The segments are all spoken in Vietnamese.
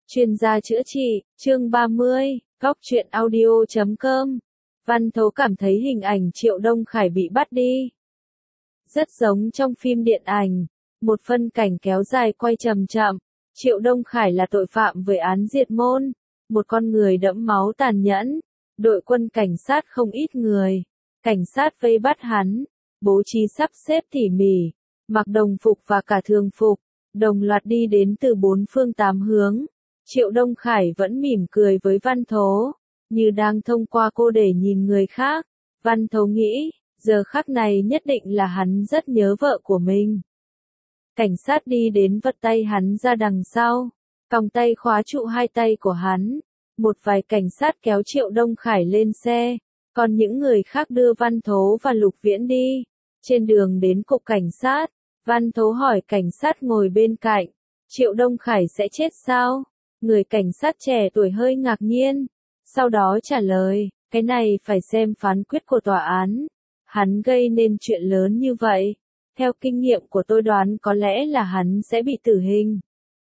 Chuyên gia chữa trị, chương 30, Góc truyện audio.com. Văn Thố cảm thấy hình ảnh Triệu Đông Khải bị bắt đi rất giống trong phim điện ảnh, một phân cảnh kéo dài quay chậm chậm. Triệu Đông Khải là tội phạm với án diệt môn, một con người đẫm máu tàn nhẫn. Đội quân cảnh sát không ít người, cảnh sát vây bắt hắn, bố trí sắp xếp tỉ mỉ, mặc đồng phục và cả thường phục, đồng loạt đi đến từ bốn phương tám hướng. Triệu Đông Khải vẫn mỉm cười với Văn Thố, như đang thông qua cô để nhìn người khác. Văn Thố nghĩ, giờ khắc này nhất định là hắn rất nhớ vợ của mình. Cảnh sát đi đến vật tay hắn ra đằng sau, còng tay khóa trụ hai tay của hắn. Một vài cảnh sát kéo Triệu Đông Khải lên xe, còn những người khác đưa Văn Thố và Lục Viễn đi. Trên đường đến cục cảnh sát, Văn Thố hỏi cảnh sát ngồi bên cạnh, Triệu Đông Khải sẽ chết sao? Người cảnh sát trẻ tuổi hơi ngạc nhiên, sau đó trả lời, cái này phải xem phán quyết của tòa án. Hắn gây nên chuyện lớn như vậy, theo kinh nghiệm của tôi đoán có lẽ là hắn sẽ bị tử hình.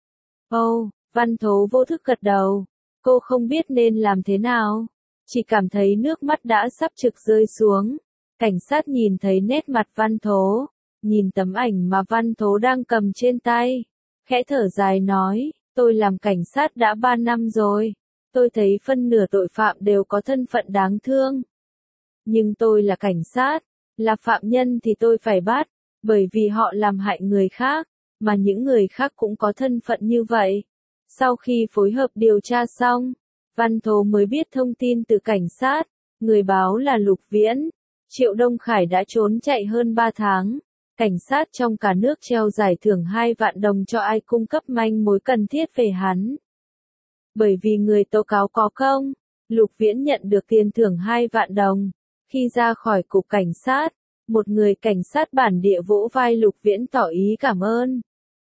Văn Thố vô thức gật đầu, cô không biết nên làm thế nào, chỉ cảm thấy nước mắt đã sắp trực rơi xuống. Cảnh sát nhìn thấy nét mặt Văn Thố, nhìn tấm ảnh mà Văn Thố đang cầm trên tay, khẽ thở dài nói, tôi làm cảnh sát đã 3 năm rồi, tôi thấy phân nửa tội phạm đều có thân phận đáng thương. Nhưng tôi là cảnh sát, là phạm nhân thì tôi phải bắt, bởi vì họ làm hại người khác, mà những người khác cũng có thân phận như vậy. Sau khi phối hợp điều tra xong, Văn Thố mới biết thông tin từ cảnh sát, người báo là Lục Viễn. Triệu Đông Khải đã trốn chạy hơn 3 tháng. Cảnh sát trong cả nước treo giải thưởng 2 vạn đồng cho ai cung cấp manh mối cần thiết về hắn. Bởi vì người tố cáo có công, Lục Viễn nhận được tiền thưởng 2 vạn đồng. Khi ra khỏi cục cảnh sát, một người cảnh sát bản địa vỗ vai Lục Viễn tỏ ý cảm ơn.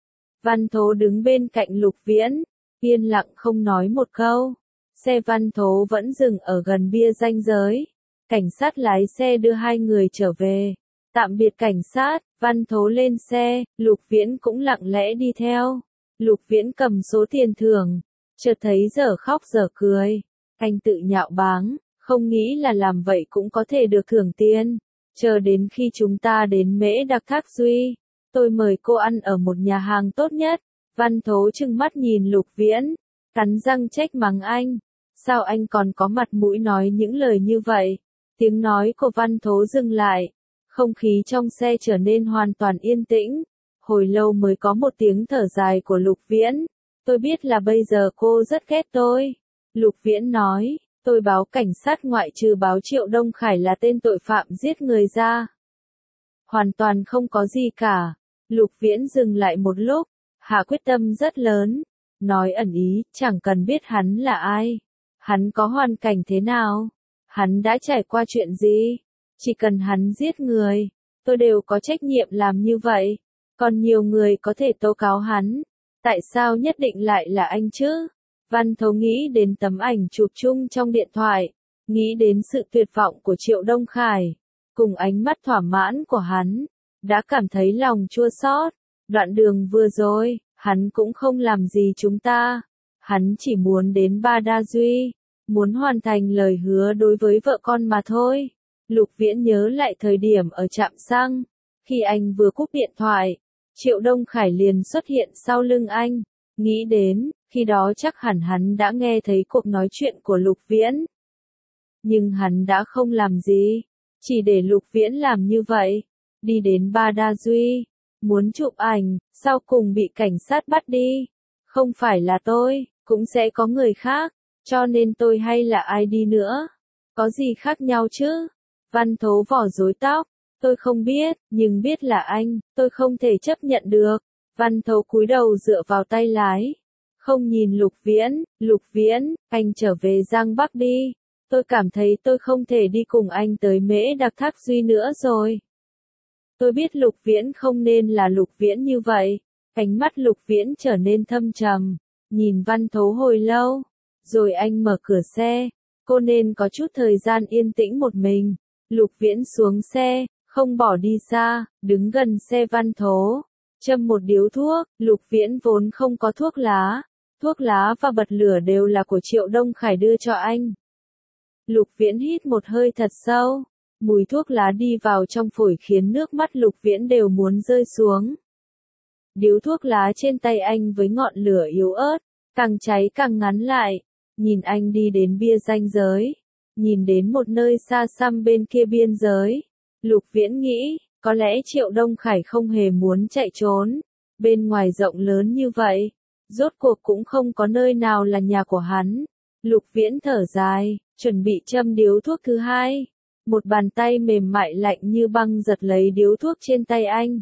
Văn Thố đứng bên cạnh Lục Viễn, yên lặng không nói một câu. Xe Văn Thố vẫn dừng ở gần bia ranh giới. Cảnh sát lái xe đưa hai người trở về. Tạm biệt cảnh sát, Văn Thố lên xe, Lục Viễn cũng lặng lẽ đi theo. Lục Viễn cầm số tiền thưởng, chợt thấy dở khóc dở cười. Anh tự nhạo báng, không nghĩ là làm vậy cũng có thể được thưởng tiền. Chờ đến khi chúng ta đến Mễ Đặc Thác Duy, tôi mời cô ăn ở một nhà hàng tốt nhất. Văn Thố trừng mắt nhìn Lục Viễn, cắn răng trách mắng anh. Sao anh còn có mặt mũi nói những lời như vậy? Tiếng nói của Văn Thố dừng lại. Không khí trong xe trở nên hoàn toàn yên tĩnh. Hồi lâu mới có một tiếng thở dài của Lục Viễn. Tôi biết là bây giờ cô rất ghét tôi. Lục Viễn nói, tôi báo cảnh sát ngoại trừ báo Triệu Đông Khải là tên tội phạm giết người ra. Hoàn toàn không có gì cả. Lục Viễn dừng lại một lúc, hạ quyết tâm rất lớn. Nói ẩn ý, chẳng cần biết hắn là ai. Hắn có hoàn cảnh thế nào? Hắn đã trải qua chuyện gì? Chỉ cần hắn giết người, tôi đều có trách nhiệm làm như vậy. Còn nhiều người có thể tố cáo hắn. Tại sao nhất định lại là anh chứ? Văn Thố nghĩ đến tấm ảnh chụp chung trong điện thoại, nghĩ đến sự tuyệt vọng của Triệu Đông Khải, cùng ánh mắt thỏa mãn của hắn, đã cảm thấy lòng chua xót. Đoạn đường vừa rồi, hắn cũng không làm gì chúng ta. Hắn chỉ muốn đến Ba Đa Duy, muốn hoàn thành lời hứa đối với vợ con mà thôi. Lục Viễn nhớ lại thời điểm ở trạm xăng, khi anh vừa cúp điện thoại, Triệu Đông Khải liền xuất hiện sau lưng anh. Nghĩ đến, khi đó chắc hẳn hắn đã nghe thấy cuộc nói chuyện của Lục Viễn. Nhưng hắn đã không làm gì, chỉ để Lục Viễn làm như vậy. Đi đến Ba Đa Duy, muốn chụp ảnh, sau cùng bị cảnh sát bắt đi. Không phải là tôi, cũng sẽ có người khác, cho nên tôi hay là ai đi nữa. Có gì khác nhau chứ? Văn Thố vò rối tóc, tôi không biết, nhưng biết là anh, tôi không thể chấp nhận được. Văn Thố cúi đầu dựa vào tay lái, không nhìn Lục Viễn, anh trở về Giang Bắc đi. Tôi cảm thấy tôi không thể đi cùng anh tới Mễ Đặc Thác Duy nữa rồi. Tôi biết Lục Viễn không nên là Lục Viễn như vậy. Ánh mắt Lục Viễn trở nên thâm trầm, nhìn Văn Thố hồi lâu, rồi anh mở cửa xe. Cô nên có chút thời gian yên tĩnh một mình. Lục Viễn xuống xe, không bỏ đi xa, đứng gần xe Văn Thố, châm một điếu thuốc. Lục Viễn vốn không có thuốc lá, Thuốc lá và bật lửa đều là của Triệu Đông Khải đưa cho anh. Lục Viễn hít một hơi thật sâu. Mùi thuốc lá đi vào trong phổi khiến nước mắt Lục Viễn đều muốn rơi xuống. Điếu thuốc lá trên tay anh với ngọn lửa yếu ớt, càng cháy càng ngắn lại. Nhìn anh đi đến bia ranh giới. Nhìn đến một nơi xa xăm bên kia biên giới. Lục Viễn nghĩ, có lẽ Triệu Đông Khải không hề muốn chạy trốn. Bên ngoài rộng lớn như vậy, rốt cuộc cũng không có nơi nào là nhà của hắn. Lục Viễn thở dài, chuẩn bị châm điếu thuốc thứ hai. Một bàn tay mềm mại lạnh như băng giật lấy điếu thuốc trên tay anh.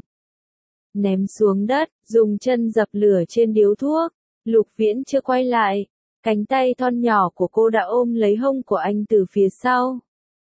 Ném xuống đất, dùng chân dập lửa trên điếu thuốc. Lục Viễn chưa quay lại. Cánh tay thon nhỏ của cô đã ôm lấy hông của anh từ phía sau.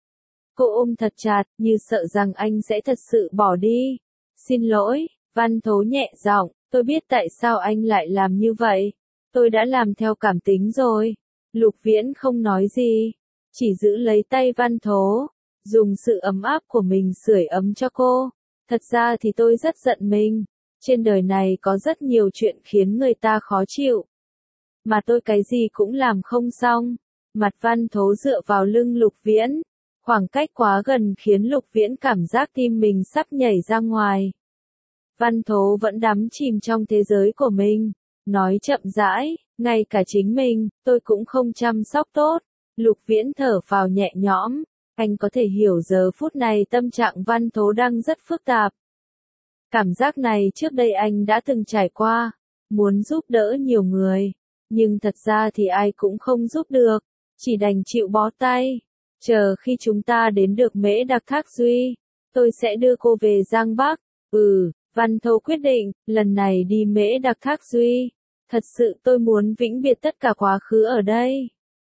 Cô ôm thật chặt, như sợ rằng anh sẽ thật sự bỏ đi. Xin lỗi, Văn Thố nhẹ giọng, tôi biết tại sao anh lại làm như vậy. Tôi đã làm theo cảm tính rồi. Lục Viễn không nói gì, chỉ giữ lấy tay Văn Thố, dùng sự ấm áp của mình sưởi ấm cho cô. Thật ra thì tôi rất giận mình. Trên đời này có rất nhiều chuyện khiến người ta khó chịu. Mà tôi cái gì cũng làm không xong. Mặt Văn Thố dựa vào lưng Lục Viễn. Khoảng cách quá gần khiến Lục Viễn cảm giác tim mình sắp nhảy ra ngoài. Văn Thố vẫn đắm chìm trong thế giới của mình. Nói chậm rãi, ngay cả chính mình, tôi cũng không chăm sóc tốt. Lục Viễn thở phào nhẹ nhõm. Anh có thể hiểu giờ phút này tâm trạng Văn Thố đang rất phức tạp. Cảm giác này trước đây anh đã từng trải qua. Muốn giúp đỡ nhiều người. Nhưng thật ra thì ai cũng không giúp được. Chỉ đành chịu bó tay. Chờ khi chúng ta đến được Mễ Đặc Thác Duy, tôi sẽ đưa cô về Giang Bắc. Văn Thố quyết định, lần này đi Mễ Đặc Thác Duy. Thật sự tôi muốn vĩnh biệt tất cả quá khứ ở đây.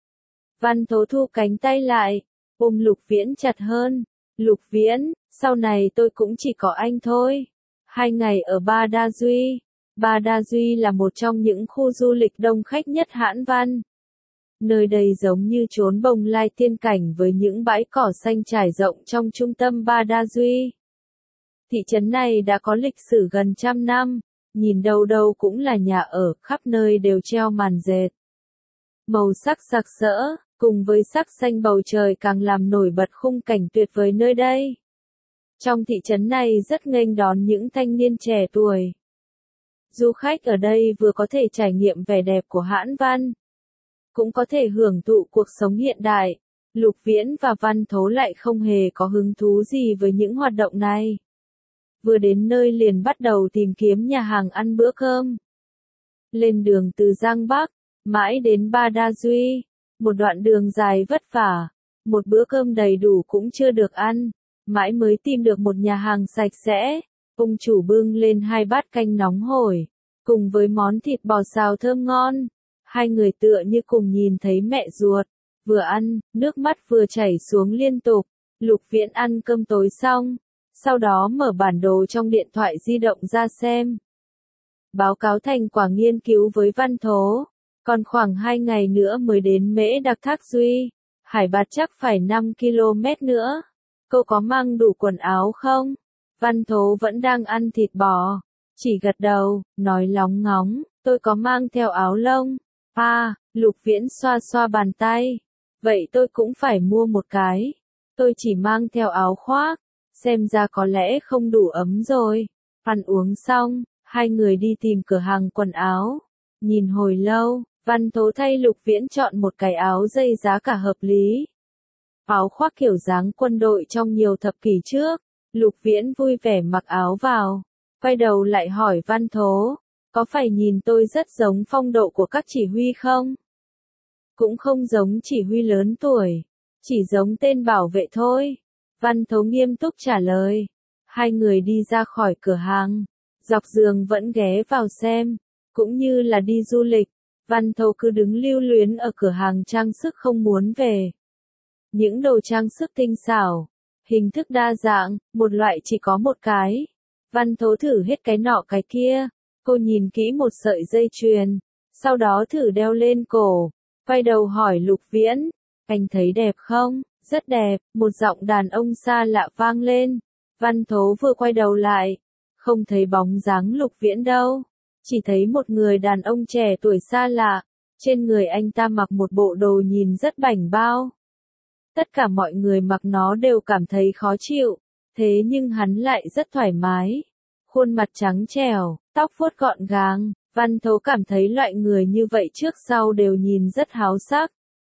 Văn Thố thu cánh tay lại, ôm Lục Viễn chặt hơn. Lục Viễn, sau này tôi cũng chỉ có anh thôi. 2 ngày ở Ba Đa Duy. Ba Đa Duy là một trong những khu du lịch đông khách nhất Hãn Văn. Nơi đây giống như chốn bồng lai tiên cảnh với những bãi cỏ xanh trải rộng trong trung tâm Ba Đa Duy. Thị trấn này đã có lịch sử gần 100 năm, nhìn đâu đâu cũng là nhà ở, khắp nơi đều treo màn dệt. Màu sắc sặc sỡ, cùng với sắc xanh bầu trời càng làm nổi bật khung cảnh tuyệt vời nơi đây. Trong thị trấn này rất nghênh đón những thanh niên trẻ tuổi. Du khách ở đây vừa có thể trải nghiệm vẻ đẹp của Hãn Văn, cũng có thể hưởng thụ cuộc sống hiện đại. Lục Viễn và Văn Thố lại không hề có hứng thú gì với những hoạt động này. Vừa đến nơi liền bắt đầu tìm kiếm nhà hàng ăn bữa cơm. Lên đường từ Giang Bắc, mãi đến Ba Đa Duy, một đoạn đường dài vất vả, một bữa cơm đầy đủ cũng chưa được ăn, mãi mới tìm được một nhà hàng sạch sẽ. Ông chủ bưng lên 2 bát canh nóng hổi, cùng với món thịt bò xào thơm ngon. Hai người tựa như cùng nhìn thấy mẹ ruột, vừa ăn, nước mắt vừa chảy xuống liên tục. Lục Viễn ăn cơm tối xong, sau đó mở bản đồ trong điện thoại di động ra xem. Báo cáo thành quả nghiên cứu với Văn Thố, còn khoảng 2 ngày nữa mới đến Mễ Đặc Thác Duy, hải拔chắc phải 5 km nữa. Cô có mang đủ quần áo không? Văn Thố vẫn đang ăn thịt bò, chỉ gật đầu, nói lóng ngóng, tôi có mang theo áo lông. Lục Viễn xoa xoa bàn tay. Vậy tôi cũng phải mua một cái. Tôi chỉ mang theo áo khoác. Xem ra có lẽ không đủ ấm rồi. Ăn uống xong, hai người đi tìm cửa hàng quần áo. Nhìn hồi lâu, Văn Thố thay Lục Viễn chọn một cái áo dây giá cả hợp lý. Áo khoác kiểu dáng quân đội trong nhiều thập kỷ trước. Lục Viễn vui vẻ mặc áo vào. Quay đầu lại hỏi Văn Thố. Có phải nhìn tôi rất giống phong độ của các chỉ huy không? Cũng không giống chỉ huy lớn tuổi. Chỉ giống tên bảo vệ thôi. Văn Thố nghiêm túc trả lời. Hai người đi ra khỏi cửa hàng. Dọc đường vẫn ghé vào xem. Cũng như là đi du lịch. Văn Thố cứ đứng lưu luyến ở cửa hàng trang sức không muốn về. Những đồ trang sức tinh xảo. Hình thức đa dạng, một loại chỉ có một cái. Văn Thố thử hết cái nọ cái kia. Cô nhìn kỹ một sợi dây chuyền. Sau đó thử đeo lên cổ. Quay đầu hỏi Lục Viễn. Anh thấy đẹp không? Rất đẹp, một giọng đàn ông xa lạ vang lên. Văn Thố vừa quay đầu lại. Không thấy bóng dáng Lục Viễn đâu. chỉ thấy một người đàn ông trẻ tuổi xa lạ, trên người anh ta mặc một bộ đồ nhìn rất bảnh bao. Tất cả mọi người mặc nó đều cảm thấy khó chịu, thế nhưng hắn lại rất thoải mái. Khuôn mặt trắng trẻo, tóc vuốt gọn gàng, Văn Thố cảm thấy loại người như vậy trước sau đều nhìn rất háo sắc.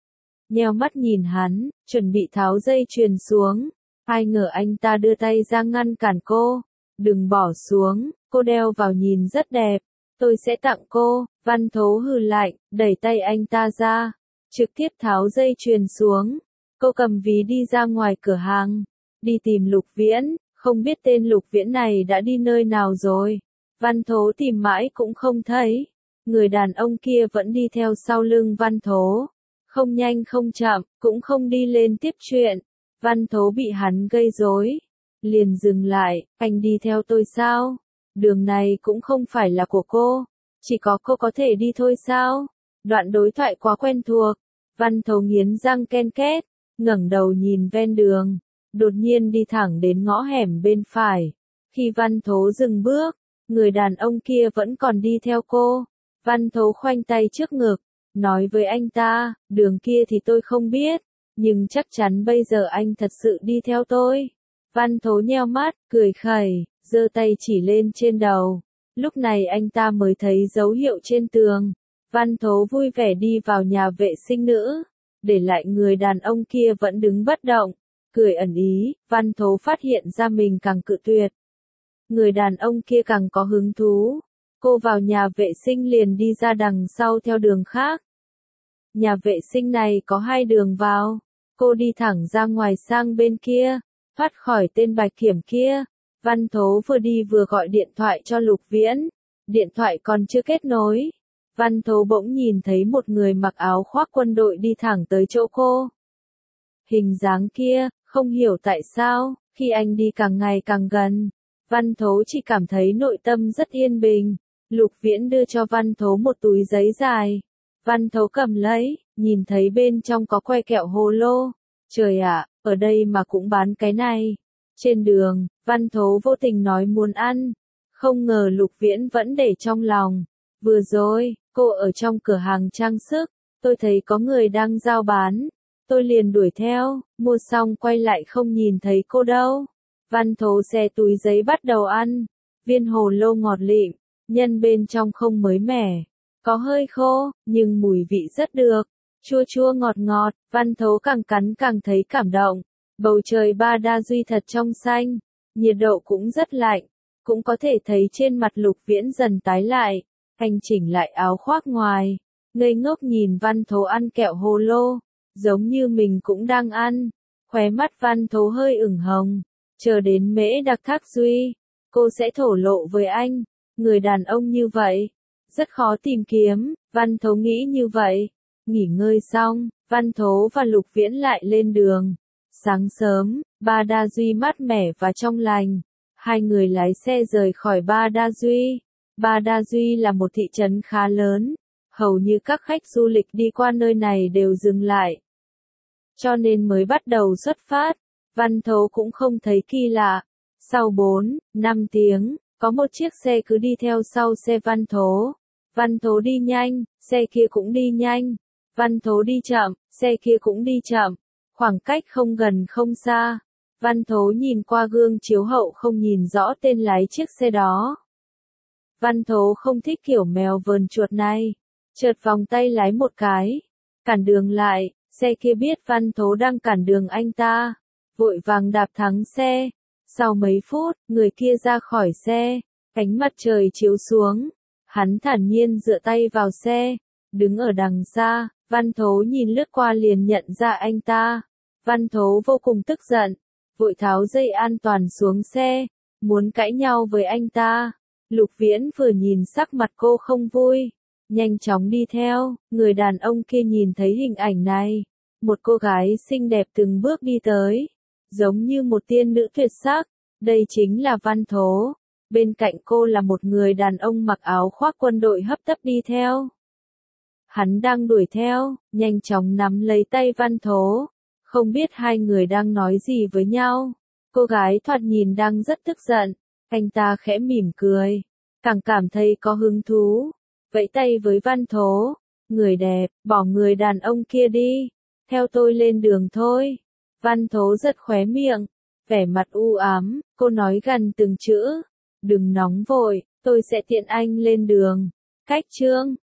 Nheo mắt nhìn hắn, chuẩn bị tháo dây chuyền xuống. Ai ngờ anh ta đưa tay ra ngăn cản cô. Đừng bỏ xuống, cô đeo vào nhìn rất đẹp. Tôi sẽ tặng cô. Văn Thố hừ lạnh, đẩy tay anh ta ra. Trực tiếp tháo dây chuyền xuống. Cô cầm ví đi ra ngoài cửa hàng. Đi tìm Lục Viễn, không biết tên Lục Viễn này đã đi nơi nào rồi. Văn Thố tìm mãi cũng không thấy. Người đàn ông kia vẫn đi theo sau lưng Văn Thố. Không nhanh không chậm, cũng không đi lên tiếp chuyện. Văn Thố bị hắn gây rối, liền dừng lại, anh đi theo tôi sao? Đường này cũng không phải là của cô, chỉ có cô có thể đi thôi sao? Đoạn đối thoại quá quen thuộc, Văn Thố nghiến răng ken két, ngẩng đầu nhìn ven đường, đột nhiên đi thẳng đến ngõ hẻm bên phải. Khi Văn Thố dừng bước, người đàn ông kia vẫn còn đi theo cô. Văn Thố khoanh tay trước ngực, nói với anh ta, đường kia thì tôi không biết, nhưng chắc chắn bây giờ anh thật sự đi theo tôi. Văn Thố nheo mắt, cười khẩy, giơ tay chỉ lên trên đầu. Lúc này anh ta mới thấy dấu hiệu trên tường. Văn Thố vui vẻ đi vào nhà vệ sinh nữ, để lại người đàn ông kia vẫn đứng bất động, cười ẩn ý. Văn Thố phát hiện ra mình càng cự tuyệt. Người đàn ông kia càng có hứng thú. Cô vào nhà vệ sinh liền đi ra đằng sau theo đường khác. Nhà vệ sinh này có 2 đường vào. Cô đi thẳng ra ngoài sang bên kia, thoát khỏi tên bạch kiểm kia. Văn Thố vừa đi vừa gọi điện thoại cho Lục Viễn. Điện thoại còn chưa kết nối. Văn Thố bỗng nhìn thấy một người mặc áo khoác quân đội đi thẳng tới chỗ cô. Hình dáng kia, không hiểu tại sao, khi anh đi càng ngày càng gần, Văn Thố chỉ cảm thấy nội tâm rất yên bình. Lục Viễn đưa cho Văn Thố một túi giấy dài. Văn Thố cầm lấy, nhìn thấy bên trong có que kẹo hồ lô. Trời ạ, ở đây mà cũng bán cái này. Trên đường, Văn Thố vô tình nói muốn ăn. Không ngờ Lục Viễn vẫn để trong lòng. Vừa rồi, cô ở trong cửa hàng trang sức, tôi thấy có người đang giao bán. Tôi liền đuổi theo, mua xong quay lại không nhìn thấy cô đâu. Văn Thố xé túi giấy bắt đầu ăn. Viên hồ lô ngọt lịm, nhân bên trong không mới mẻ. Có hơi khô, nhưng mùi vị rất được. Chua chua ngọt ngọt, Văn Thố càng cắn càng thấy cảm động. Bầu trời Ba Đa Duy thật trong xanh, nhiệt độ cũng rất lạnh. Cũng có thể thấy trên mặt Lục Viễn dần tái lại. Anh chỉnh lại áo khoác ngoài, ngây ngốc nhìn Văn Thố ăn kẹo hồ lô, giống như mình cũng đang ăn. Khóe mắt Văn Thố hơi ửng hồng. Chờ đến Mễ Đặc Thác Duy, cô sẽ thổ lộ với anh. Người đàn ông như vậy, rất khó tìm kiếm, Văn Thố nghĩ như vậy. Nghỉ ngơi xong, Văn Thố và Lục Viễn lại lên đường. Sáng sớm, Ba Đa Duy mát mẻ và trong lành. Hai người lái xe rời khỏi Ba Đa Duy. Ba Đa Duy là một thị trấn khá lớn. Hầu như các khách du lịch đi qua nơi này đều dừng lại. Cho nên mới bắt đầu xuất phát. Văn Thố cũng không thấy kỳ lạ. Sau 4-5 tiếng, có một chiếc xe cứ đi theo sau xe Văn Thố. Văn Thố đi nhanh, xe kia cũng đi nhanh. Văn Thố đi chậm, xe kia cũng đi chậm. Khoảng cách không gần không xa. Văn Thố nhìn qua gương chiếu hậu không nhìn rõ tên lái chiếc xe đó. Văn Thố không thích kiểu mèo vờn chuột này. Chợt vòng tay lái một cái. Cản đường lại, xe kia biết Văn Thố đang cản đường anh ta. Vội vàng đạp thắng xe. Sau mấy phút, người kia ra khỏi xe. Ánh mặt trời chiếu xuống. Hắn thản nhiên dựa tay vào xe. Đứng ở đằng xa, Văn Thố nhìn lướt qua liền nhận ra anh ta. Văn Thố vô cùng tức giận. Vội tháo dây an toàn xuống xe. Muốn cãi nhau với anh ta. Lục Viễn vừa nhìn sắc mặt cô không vui. Nhanh chóng đi theo. Người đàn ông kia nhìn thấy hình ảnh này. Một cô gái xinh đẹp từng bước đi tới. Giống như một tiên nữ tuyệt sắc. Đây chính là Văn Thố. Bên cạnh cô là một người đàn ông mặc áo khoác quân đội hấp tấp đi theo. Hắn đang đuổi theo, nhanh chóng nắm lấy tay Văn Thố. Không biết hai người đang nói gì với nhau. Cô gái thoạt nhìn đang rất tức giận. Anh ta khẽ mỉm cười. càng cảm thấy có hứng thú. Vẫy tay với Văn Thố, người đẹp, bỏ người đàn ông kia đi, theo tôi lên đường thôi. Văn Thố giật khóe miệng, vẻ mặt u ám, cô nói gần từng chữ, đừng nóng vội, tôi sẽ tiện anh lên đường. Cách chương